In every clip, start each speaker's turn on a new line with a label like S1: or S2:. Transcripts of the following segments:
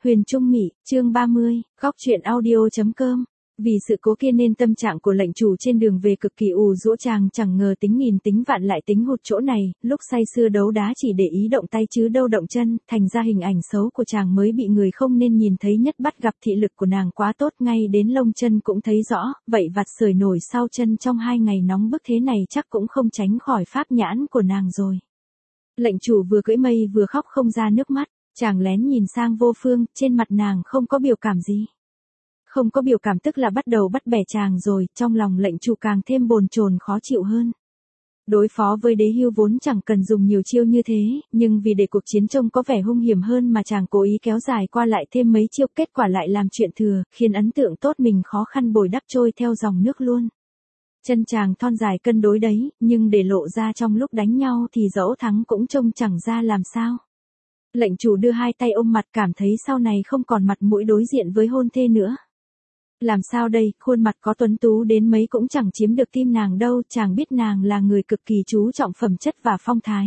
S1: Huyền Trung Mị, chương 30, góc truyện audio.com. Vì sự cố kia nên tâm trạng của lệnh chủ trên đường về cực kỳ ù rũ, chàng chẳng ngờ tính nghìn tính vạn lại tính hụt chỗ này, lúc say sưa đấu đá chỉ để ý động tay chứ đâu động chân, thành ra hình ảnh xấu của chàng mới bị người không nên nhìn thấy nhất bắt gặp thị lực của nàng quá tốt, ngay đến lông chân cũng thấy rõ, vậy vặt sưởi nổi sau chân trong 2 ngày nóng bức thế này chắc cũng không tránh khỏi pháp nhãn của nàng rồi. Lệnh chủ vừa cưỡi mây vừa khóc không ra nước mắt. Chàng lén nhìn sang Vô Phương, trên mặt nàng không có biểu cảm gì. Không có biểu cảm tức là bắt đầu bắt bẻ chàng rồi, trong lòng lệnh chủ càng thêm bồn chồn khó chịu hơn. Đối phó với Đế Hưu vốn chẳng cần dùng nhiều chiêu như thế, nhưng vì để cuộc chiến trông có vẻ hung hiểm hơn mà chàng cố ý kéo dài qua lại thêm mấy chiêu, kết quả lại làm chuyện thừa, khiến ấn tượng tốt mình khó khăn bồi đắp trôi theo dòng nước luôn. Chân chàng thon dài cân đối đấy, nhưng để lộ ra trong lúc đánh nhau thì dẫu thắng cũng trông chẳng ra làm sao. Lệnh chủ đưa hai tay ôm mặt, cảm thấy sau này không còn mặt mũi đối diện với hôn thê nữa. Làm sao đây, khuôn mặt có tuấn tú đến mấy cũng chẳng chiếm được tim nàng đâu, chàng biết nàng là người cực kỳ chú trọng phẩm chất và phong thái.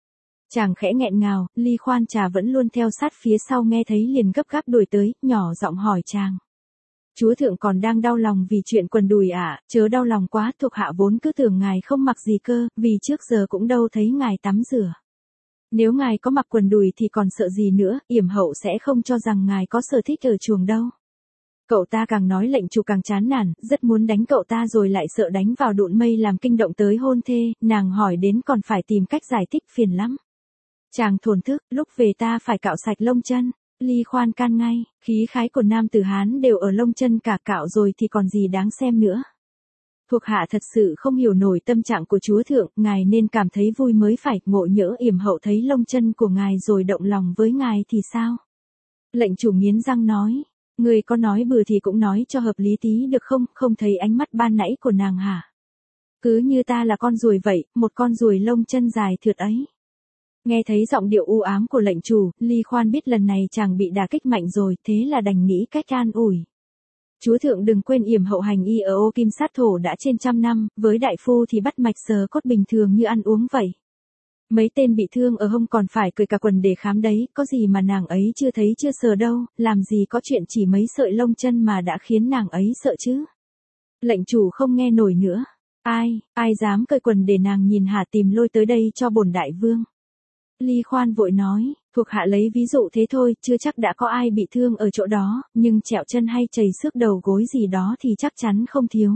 S1: Chàng khẽ nghẹn ngào, Ly Khoan Trà vẫn luôn theo sát phía sau nghe thấy liền gấp gáp đuổi tới, nhỏ giọng hỏi chàng. Chúa thượng còn đang đau lòng vì chuyện quần đùi à, chớ đau lòng quá, thuộc hạ vốn cứ tưởng ngài không mặc gì cơ, vì trước giờ cũng đâu thấy ngài tắm rửa. Nếu ngài có mặc quần đùi thì còn sợ gì nữa, yểm hậu sẽ không cho rằng ngài có sở thích ở chuồng đâu. Cậu ta càng nói lệnh chủ càng chán nản, rất muốn đánh cậu ta rồi lại sợ đánh vào đụn mây làm kinh động tới hôn thê, nàng hỏi đến còn phải tìm cách giải thích phiền lắm. Chàng thổn thức, lúc về ta phải cạo sạch lông chân. Ly Khoan can ngay, khí khái của nam tử Hán đều ở lông chân cả, cạo rồi thì còn gì đáng xem nữa. Thuộc hạ thật sự không hiểu nổi tâm trạng của chúa thượng, ngài nên cảm thấy vui mới phải, ngộ nhỡ yểm hậu thấy lông chân của ngài rồi động lòng với ngài thì sao? Lệnh chủ nghiến răng nói, người có nói bừa thì cũng nói cho hợp lý tí được không, không thấy ánh mắt ban nãy của nàng hả? Cứ như ta là con ruồi vậy, một con ruồi lông chân dài thượt ấy. Nghe thấy giọng điệu u ám của lệnh chủ, Ly Khoan biết lần này chàng bị đả kích mạnh rồi, thế là đành nghĩ cách an ủi. Chúa thượng đừng quên yểm hậu hành y ở Ô Kim Sát Thổ đã trên 100 năm, với đại phu thì bắt mạch sờ cốt bình thường như ăn uống vậy. Mấy tên bị thương ở hông còn phải cởi cả quần để khám đấy, có gì mà nàng ấy chưa thấy chưa sờ đâu, làm gì có chuyện chỉ mấy sợi lông chân mà đã khiến nàng ấy sợ chứ. Lệnh chủ không nghe nổi nữa. Ai dám cởi quần để nàng nhìn hả, tìm lôi tới đây cho bổn đại vương. Ly Khoan vội nói, thuộc hạ lấy ví dụ thế thôi, chưa chắc đã có ai bị thương ở chỗ đó, nhưng trẹo chân hay chầy xước đầu gối gì đó thì chắc chắn không thiếu.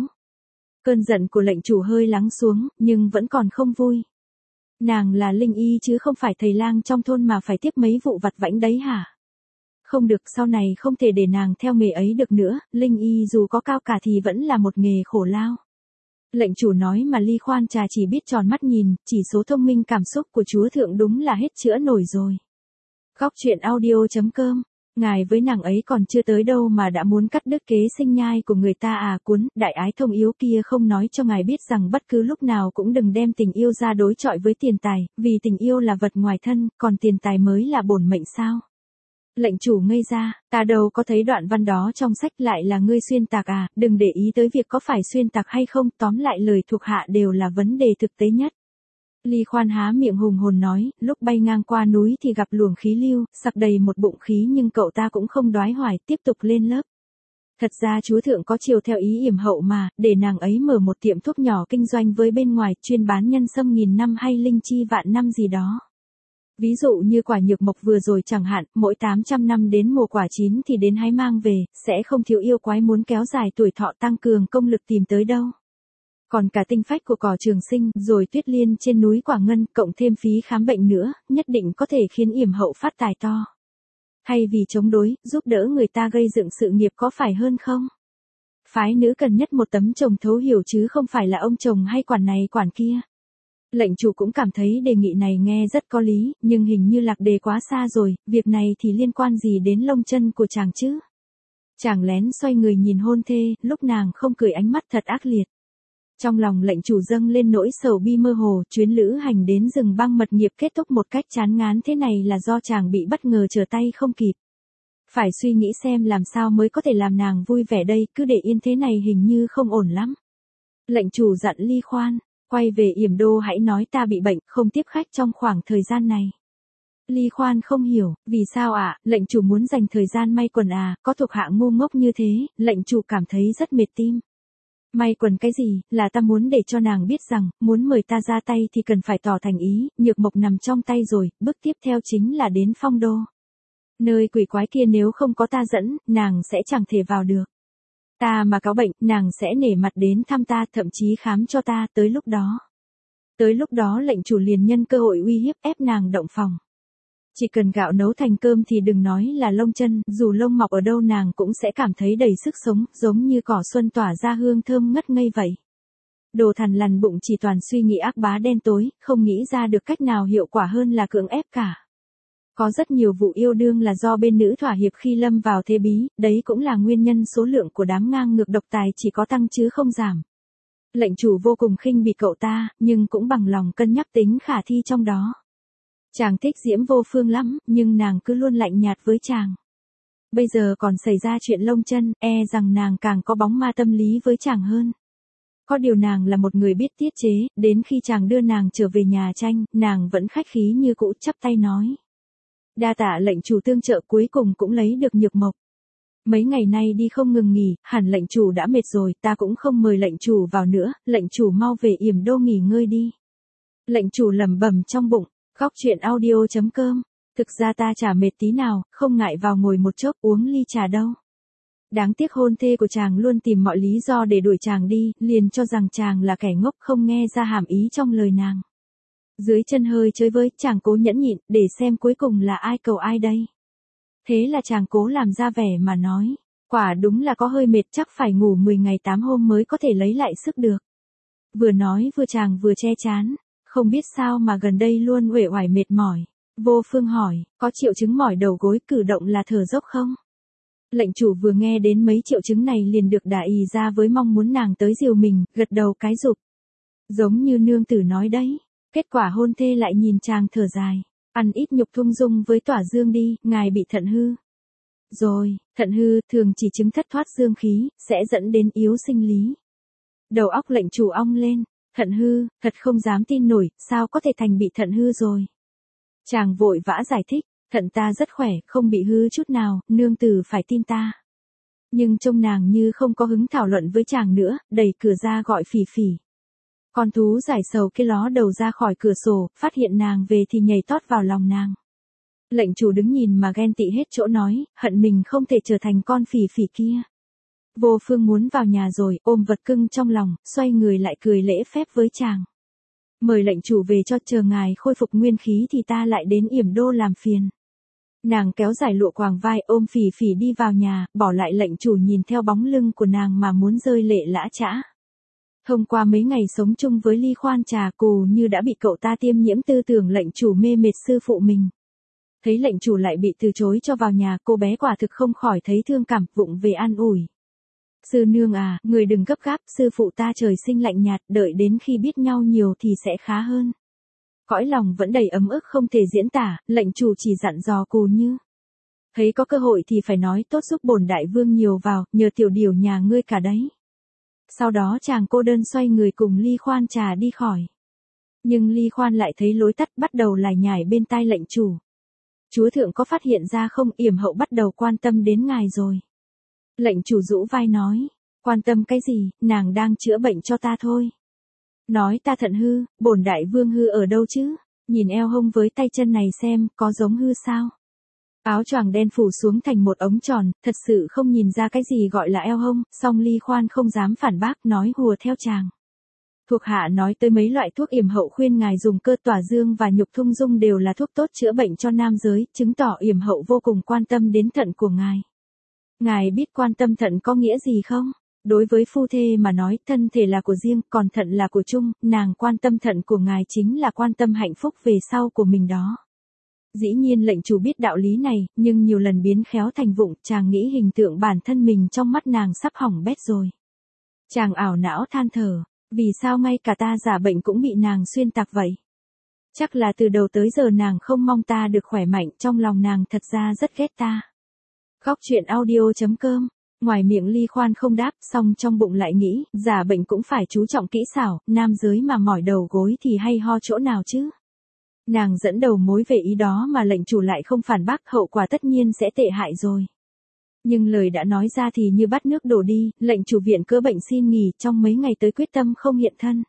S1: Cơn giận của lệnh chủ hơi lắng xuống, nhưng vẫn còn không vui. Nàng là linh y chứ không phải thầy lang trong thôn mà phải tiếp mấy vụ vặt vãnh đấy hả? Không được, sau này không thể để nàng theo nghề ấy được nữa, linh y dù có cao cả thì vẫn là một nghề khổ lao. Lệnh chủ nói mà Ly Khoan Trà chỉ biết tròn mắt nhìn, chỉ số thông minh cảm xúc của chúa thượng đúng là hết chữa nổi rồi. Góc truyện audio.com, ngài với nàng ấy còn chưa tới đâu mà đã muốn cắt đứt kế sinh nhai của người ta à, cuốn, đại ái thông yếu kia không nói cho ngài biết rằng bất cứ lúc nào cũng đừng đem tình yêu ra đối chọi với tiền tài, vì tình yêu là vật ngoài thân, còn tiền tài mới là bổn mệnh sao. Lệnh chủ ngây ra, ta đâu có thấy đoạn văn đó trong sách, lại là ngươi xuyên tạc à, đừng để ý tới việc có phải xuyên tạc hay không, tóm lại lời thuộc hạ đều là vấn đề thực tế nhất. Ly Khoan há miệng hùng hồn nói, lúc bay ngang qua núi thì gặp luồng khí lưu, sặc đầy một bụng khí nhưng cậu ta cũng không đoái hoài, tiếp tục lên lớp. Thật ra chúa thượng có chiều theo ý yểm hậu mà, để nàng ấy mở một tiệm thuốc nhỏ kinh doanh với bên ngoài, chuyên bán nhân sâm 1000 năm hay linh chi vạn năm gì đó. Ví dụ như quả nhược mộc vừa rồi chẳng hạn, mỗi 800 năm đến mùa quả chín thì đến hái mang về, sẽ không thiếu yêu quái muốn kéo dài tuổi thọ tăng cường công lực tìm tới đâu. Còn cả tinh phách của cỏ trường sinh, rồi tuyết liên trên núi Quả Ngân, cộng thêm phí khám bệnh nữa, nhất định có thể khiến yểm hậu phát tài to. Hay vì chống đối, giúp đỡ người ta gây dựng sự nghiệp có phải hơn không? Phái nữ cần nhất một tấm chồng thấu hiểu chứ không phải là ông chồng hay quản này quản kia. Lệnh chủ cũng cảm thấy đề nghị này nghe rất có lý, nhưng hình như lạc đề quá xa rồi, việc này thì liên quan gì đến lông chân của chàng chứ? Chàng lén xoay người nhìn hôn thê, lúc nàng không cười ánh mắt thật ác liệt. Trong lòng lệnh chủ dâng lên nỗi sầu bi mơ hồ, chuyến lữ hành đến rừng băng mật nghiệp kết thúc một cách chán ngán thế này là do chàng bị bất ngờ trở tay không kịp. Phải suy nghĩ xem làm sao mới có thể làm nàng vui vẻ đây, cứ để yên thế này hình như không ổn lắm. Lệnh chủ dặn Ly Khoan, quay về yểm đô hãy nói ta bị bệnh, không tiếp khách trong khoảng thời gian này. Ly Khoan không hiểu, vì sao ạ, lệnh chủ muốn dành thời gian may quần à, có thuộc hạ ngu ngốc như thế, lệnh chủ cảm thấy rất mệt tim. May quần cái gì, là ta muốn để cho nàng biết rằng, muốn mời ta ra tay thì cần phải tỏ thành ý, nhược mộc nằm trong tay rồi, bước tiếp theo chính là đến Phong Đô. Nơi quỷ quái kia nếu không có ta dẫn, nàng sẽ chẳng thể vào được. Ta mà có bệnh, nàng sẽ nể mặt đến thăm ta, thậm chí khám cho ta, Tới lúc đó lệnh chủ liền nhân cơ hội uy hiếp ép nàng động phòng. Chỉ cần gạo nấu thành cơm thì đừng nói là lông chân, dù lông mọc ở đâu nàng cũng sẽ cảm thấy đầy sức sống, giống như cỏ xuân tỏa ra hương thơm ngất ngây vậy. Đồ thằn lằn bụng chỉ toàn suy nghĩ ác bá đen tối, không nghĩ ra được cách nào hiệu quả hơn là cưỡng ép cả. Có rất nhiều vụ yêu đương là do bên nữ thỏa hiệp khi lâm vào thế bí, đấy cũng là nguyên nhân số lượng của đám ngang ngược độc tài chỉ có tăng chứ không giảm. Lệnh chủ vô cùng khinh bỉ cậu ta, nhưng cũng bằng lòng cân nhắc tính khả thi trong đó. Chàng thích Diễm Vô Phương lắm, nhưng nàng cứ luôn lạnh nhạt với chàng. Bây giờ còn xảy ra chuyện lông chân, e rằng nàng càng có bóng ma tâm lý với chàng hơn. Có điều nàng là một người biết tiết chế, đến khi chàng đưa nàng trở về nhà tranh, nàng vẫn khách khí như cũ, chắp tay nói. Đa tạ lệnh chủ tương trợ, cuối cùng cũng lấy được nhược mộc. Mấy ngày nay đi không ngừng nghỉ, hẳn lệnh chủ đã mệt rồi, ta cũng không mời lệnh chủ vào nữa, lệnh chủ mau về Yểm Đô nghỉ ngơi đi. Lệnh chủ lẩm bẩm trong bụng, Góc truyện audio.com, thực ra ta chả mệt tí nào, không ngại vào ngồi một chốc uống ly trà đâu. Đáng tiếc hôn thê của chàng luôn tìm mọi lý do để đuổi chàng đi, liền cho rằng chàng là kẻ ngốc không nghe ra hàm ý trong lời nàng. Dưới chân hơi chơi với, chàng cố nhẫn nhịn, để xem cuối cùng là ai cầu ai đây. Thế là chàng cố làm ra vẻ mà nói, quả đúng là có hơi mệt, chắc phải ngủ 10 ngày 8 hôm mới có thể lấy lại sức được. Vừa nói vừa chàng vừa che chán, không biết sao mà gần đây luôn uể oải mệt mỏi. Vô Phương hỏi, có triệu chứng mỏi đầu gối, cử động là thở dốc không? Lệnh chủ vừa nghe đến mấy triệu chứng này liền được đả ì ra với mong muốn nàng tới dìu mình, gật đầu cái rụp. Giống như nương tử nói đấy. Kết quả hôn thê lại nhìn chàng thở dài. Ăn ít nhục thung dung với tỏa dương đi, ngài bị thận hư. Rồi, thận hư thường chỉ chứng thất thoát dương khí, sẽ dẫn đến yếu sinh lý. Đầu óc lệnh chủ ong lên, thận hư, thật không dám tin nổi, sao có thể thành bị thận hư rồi. Chàng vội vã giải thích, thận ta rất khỏe, không bị hư chút nào, nương tử phải tin ta. Nhưng trông nàng như không có hứng thảo luận với chàng nữa, đẩy cửa ra gọi Phỉ Phỉ. Con thú giải sầu kia ló đầu ra khỏi cửa sổ, phát hiện nàng về thì nhảy tót vào lòng nàng. Lệnh chủ đứng nhìn mà ghen tị hết chỗ nói, hận mình không thể trở thành con Phỉ Phỉ kia. Vô Phương muốn vào nhà rồi, ôm vật cưng trong lòng, xoay người lại cười lễ phép với chàng. Mời lệnh chủ về cho, chờ ngài khôi phục nguyên khí thì ta lại đến Yểm Đô làm phiền. Nàng kéo giải lụa quàng vai ôm Phỉ Phỉ đi vào nhà, bỏ lại lệnh chủ nhìn theo bóng lưng của nàng mà muốn rơi lệ lã chã. Thông qua mấy ngày sống chung với Ly Khoan Trà Cù như đã bị cậu ta tiêm nhiễm tư tưởng lệnh chủ mê mệt sư phụ mình. Thấy lệnh chủ lại bị từ chối cho vào nhà, cô bé quả thực không khỏi thấy thương cảm, vụng về an ủi. Sư nương à, người đừng gấp gáp, sư phụ ta trời sinh lạnh nhạt, đợi đến khi biết nhau nhiều thì sẽ khá hơn. Cõi lòng vẫn đầy ấm ức không thể diễn tả, lệnh chủ chỉ dặn dò Cù Như. Thấy có cơ hội thì phải nói tốt giúp bổn đại vương nhiều vào, nhờ tiểu điều nhà ngươi cả đấy. Sau đó chàng cô đơn xoay người cùng Ly Khoan Trà đi khỏi. Nhưng Ly Khoan lại thấy lối tắt, bắt đầu lải nhải bên tai lệnh chủ. Chúa thượng có phát hiện ra không, Yểm hậu bắt đầu quan tâm đến ngài rồi. Lệnh chủ rũ vai nói, quan tâm cái gì, nàng đang chữa bệnh cho ta thôi. Nói ta thận hư, bổn đại vương hư ở đâu chứ, nhìn eo hông với tay chân này xem, có giống hư sao? Áo choàng đen phủ xuống thành một ống tròn, thật sự không nhìn ra cái gì gọi là eo hông, song Ly Khoan không dám phản bác, nói hùa theo chàng. Thuộc hạ nói tới mấy loại thuốc Yểm hậu khuyên ngài dùng, cơ tỏa dương và nhục thung dung đều là thuốc tốt chữa bệnh cho nam giới, chứng tỏ Yểm hậu vô cùng quan tâm đến thận của ngài. Ngài biết quan tâm thận có nghĩa gì không? Đối với phu thê mà nói, thân thể là của riêng, còn thận là của chung, nàng quan tâm thận của ngài chính là quan tâm hạnh phúc về sau của mình đó. Dĩ nhiên lệnh chủ biết đạo lý này, nhưng nhiều lần biến khéo thành vụng, chàng nghĩ hình tượng bản thân mình trong mắt nàng sắp hỏng bét rồi. Chàng ảo não than thở, vì sao ngay cả ta giả bệnh cũng bị nàng xuyên tạc vậy? Chắc là từ đầu tới giờ nàng không mong ta được khỏe mạnh, trong lòng nàng thật ra rất ghét ta. Góc truyện audio.com, ngoài miệng Ly Khoan không đáp, song trong bụng lại nghĩ, giả bệnh cũng phải chú trọng kỹ xảo, nam giới mà mỏi đầu gối thì hay ho chỗ nào chứ? Nàng dẫn đầu mối về ý đó mà lệnh chủ lại không phản bác, hậu quả tất nhiên sẽ tệ hại rồi. Nhưng lời đã nói ra thì như bắt nước đổ đi, lệnh chủ viện cớ bệnh xin nghỉ, trong mấy ngày tới quyết tâm không hiện thân.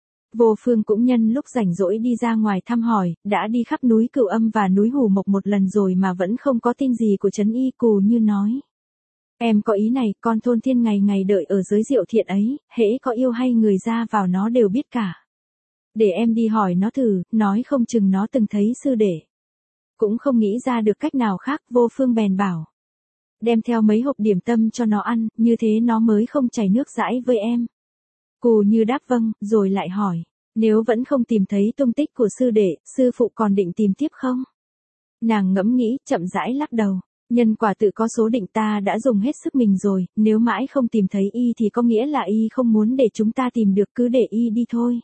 S1: Vô Phương cũng nhân lúc rảnh rỗi đi ra ngoài thăm hỏi, đã đi khắp núi Cửu Âm và núi Hù Mộc một lần rồi mà vẫn không có tin gì của Trấn Y. Cù Như nói. Em có ý này, con thôn thiên ngày ngày đợi ở giới Diệu Thiện ấy, hễ có yêu hay người ra vào nó đều biết cả. Để em đi hỏi nó thử, nói không chừng nó từng thấy sư đệ. Cũng không nghĩ ra được cách nào khác, Vô Phương bèn bảo. Đem theo mấy hộp điểm tâm cho nó ăn, như thế nó mới không chảy nước dãi với em. Cù Như đáp vâng, rồi lại hỏi. Nếu vẫn không tìm thấy tung tích của sư đệ, sư phụ còn định tìm tiếp không? Nàng ngẫm nghĩ, chậm rãi lắc đầu. Nhân quả tự có số định, ta đã dùng hết sức mình rồi, nếu mãi không tìm thấy y thì có nghĩa là y không muốn để chúng ta tìm được, cứ để y đi thôi.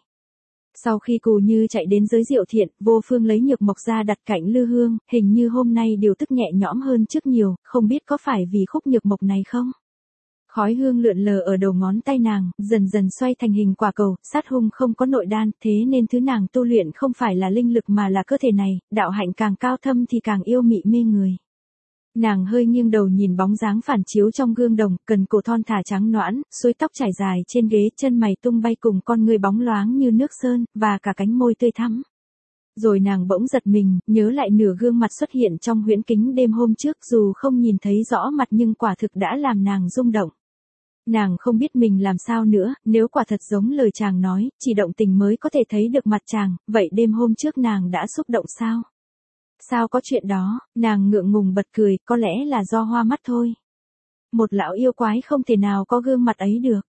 S1: Sau khi Cù Như chạy đến giới Diệu Thiện, Vô Phương lấy nhược mộc ra đặt cạnh lư hương, hình như hôm nay điều tức nhẹ nhõm hơn trước nhiều, không biết có phải vì khúc nhược mộc này không? Khói hương lượn lờ ở đầu ngón tay nàng, dần dần xoay thành hình quả cầu, sát hung không có nội đan, thế nên thứ nàng tu luyện không phải là linh lực mà là cơ thể này, đạo hạnh càng cao thâm thì càng yêu mị mê người. Nàng hơi nghiêng đầu nhìn bóng dáng phản chiếu trong gương đồng, cần cổ thon thả trắng nõn, xuôi tóc trải dài trên ghế, chân mày tung bay cùng con người bóng loáng như nước sơn, và cả cánh môi tươi thắm. Rồi nàng bỗng giật mình, nhớ lại nửa gương mặt xuất hiện trong huyễn kính đêm hôm trước, dù không nhìn thấy rõ mặt nhưng quả thực đã làm nàng rung động. Nàng không biết mình làm sao nữa, nếu quả thật giống lời chàng nói, chỉ động tình mới có thể thấy được mặt chàng, vậy đêm hôm trước nàng đã xúc động sao? Sao có chuyện đó, nàng ngượng ngùng bật cười, có lẽ là do hoa mắt thôi. Một lão yêu quái không thể nào có gương mặt ấy được.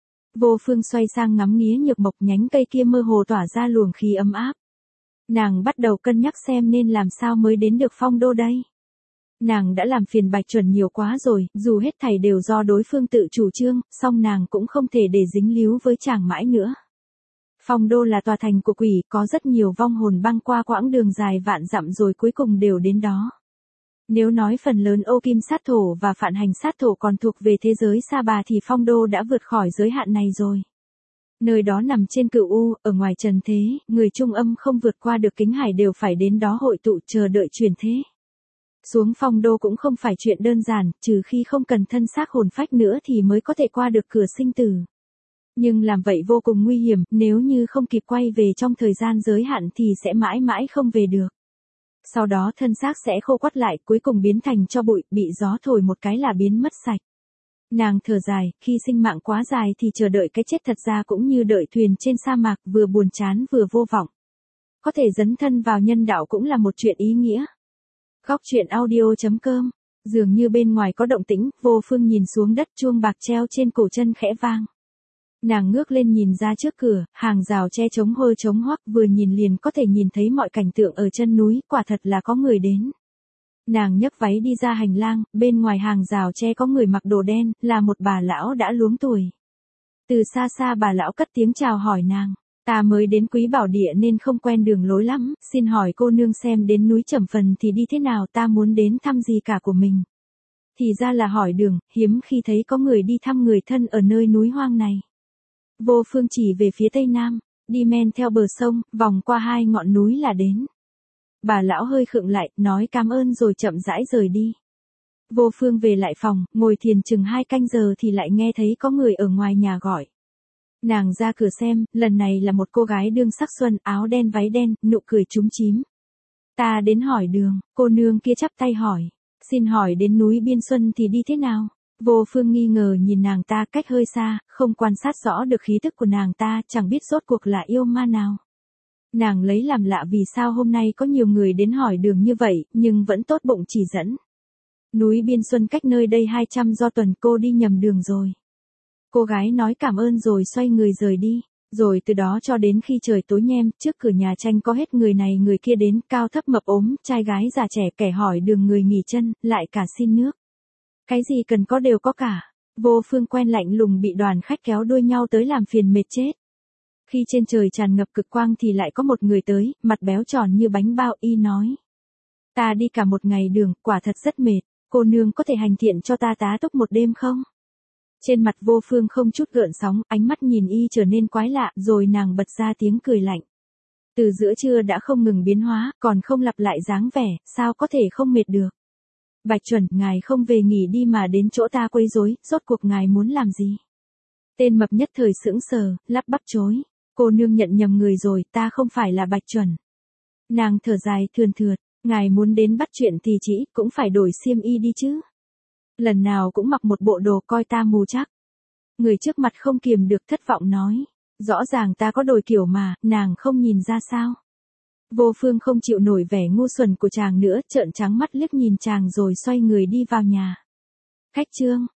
S1: Vô Phương xoay sang ngắm nghía nhược mộc, nhánh cây kia mơ hồ tỏa ra luồng khí ấm áp. Nàng bắt đầu cân nhắc xem nên làm sao mới đến được Phong Đô đây. Nàng đã làm phiền Bạch Chuẩn nhiều quá rồi, dù hết thảy đều do đối phương tự chủ trương, song nàng cũng không thể để dính líu với chàng mãi nữa. Phong Đô là tòa thành của quỷ, có rất nhiều vong hồn băng qua quãng đường dài vạn dặm rồi cuối cùng đều đến đó. Nếu nói phần lớn ô kim sát thổ và phản hành sát thổ còn thuộc về thế giới Sa Bà thì Phong Đô đã vượt khỏi giới hạn này rồi. Nơi đó nằm trên Cửu U, ở ngoài trần thế, người trung âm không vượt qua được kính hải đều phải đến đó hội tụ chờ đợi chuyển thế. Xuống Phong Đô cũng không phải chuyện đơn giản, trừ khi không cần thân xác hồn phách nữa thì mới có thể qua được cửa sinh tử. Nhưng làm vậy vô cùng nguy hiểm, nếu như không kịp quay về trong thời gian giới hạn thì sẽ mãi mãi không về được. Sau đó thân xác sẽ khô quắt lại, cuối cùng biến thành tro bụi, bị gió thổi một cái là biến mất sạch. Nàng thở dài, khi sinh mạng quá dài thì chờ đợi cái chết thật ra cũng như đợi thuyền trên sa mạc, vừa buồn chán vừa vô vọng. Có thể dấn thân vào nhân đạo cũng là một chuyện ý nghĩa. Góc truyện audio.com. Dường như bên ngoài có động tĩnh, Vô Phương nhìn xuống đất, chuông bạc treo trên cổ chân khẽ vang. Nàng ngước lên nhìn ra trước cửa, hàng rào che chống hơ chống hoắc, vừa nhìn liền có thể nhìn thấy mọi cảnh tượng ở chân núi, quả thật là có người đến. Nàng nhấc váy đi ra hành lang, bên ngoài hàng rào che có người mặc đồ đen, là một bà lão đã luống tuổi. Từ xa xa bà lão cất tiếng chào hỏi nàng. Ta mới đến Quý Bảo Địa nên không quen đường lối lắm, xin hỏi cô nương xem đến núi Trầm Phần thì đi thế nào, ta muốn đến thăm gì cả của mình. Thì ra là hỏi đường, hiếm khi thấy có người đi thăm người thân ở nơi núi hoang này. Vô Phương chỉ về phía tây nam, đi men theo bờ sông, vòng qua hai ngọn núi là đến. Bà lão hơi khựng lại, nói cảm ơn rồi chậm rãi rời đi. Vô Phương về lại phòng, ngồi thiền chừng 2 canh giờ thì lại nghe thấy có người ở ngoài nhà gọi. Nàng ra cửa xem, lần này là một cô gái đương sắc xuân, áo đen váy đen, nụ cười chúm chím. Ta đến hỏi đường, cô nương kia chắp tay hỏi. Xin hỏi đến núi Biên Xuân thì đi thế nào? Vô Phương nghi ngờ nhìn nàng ta cách hơi xa, không quan sát rõ được khí thức của nàng ta, chẳng biết rốt cuộc là yêu ma nào. Nàng lấy làm lạ vì sao hôm nay có nhiều người đến hỏi đường như vậy, nhưng vẫn tốt bụng chỉ dẫn. Núi Biên Xuân cách nơi đây 200 do tuần, cô đi nhầm đường rồi. Cô gái nói cảm ơn rồi xoay người rời đi. Rồi từ đó cho đến khi trời tối nhem, trước cửa nhà tranh có hết người này người kia đến, cao thấp mập ốm, trai gái già trẻ, kẻ hỏi đường người nghỉ chân, lại cả xin nước. Cái gì cần có đều có cả. Vô Phương quen lạnh lùng bị đoàn khách kéo đuôi nhau tới làm phiền mệt chết. Khi trên trời tràn ngập cực quang thì lại có một người tới, mặt béo tròn như bánh bao, y nói. Ta đi cả một ngày đường, quả thật rất mệt, cô nương có thể hành thiện cho ta tá túc một đêm không? Trên mặt Vô Phương không chút gợn sóng, ánh mắt nhìn y trở nên quái lạ, rồi nàng bật ra tiếng cười lạnh. Từ giữa trưa đã không ngừng biến hóa, còn không lặp lại dáng vẻ, sao có thể không mệt được. Bạch Chuẩn, ngài không về nghỉ đi mà đến chỗ ta quấy rối, rốt cuộc ngài muốn làm gì? Tên mập nhất thời sững sờ, lắp bắp chối. Cô nương nhận nhầm người rồi, ta không phải là Bạch Chuẩn. Nàng thở dài thườn thượt, ngài muốn đến bắt chuyện thì chỉ cũng phải đổi xiêm y đi chứ. Lần nào cũng mặc một bộ đồ coi ta mù chắc. Người trước mặt không kiềm được thất vọng nói. Rõ ràng ta có đổi kiểu mà, nàng không nhìn ra sao. Vô Phương không chịu nổi vẻ ngu xuẩn của chàng nữa, trợn trắng mắt liếc nhìn chàng rồi xoay người đi vào nhà. Khách Trương,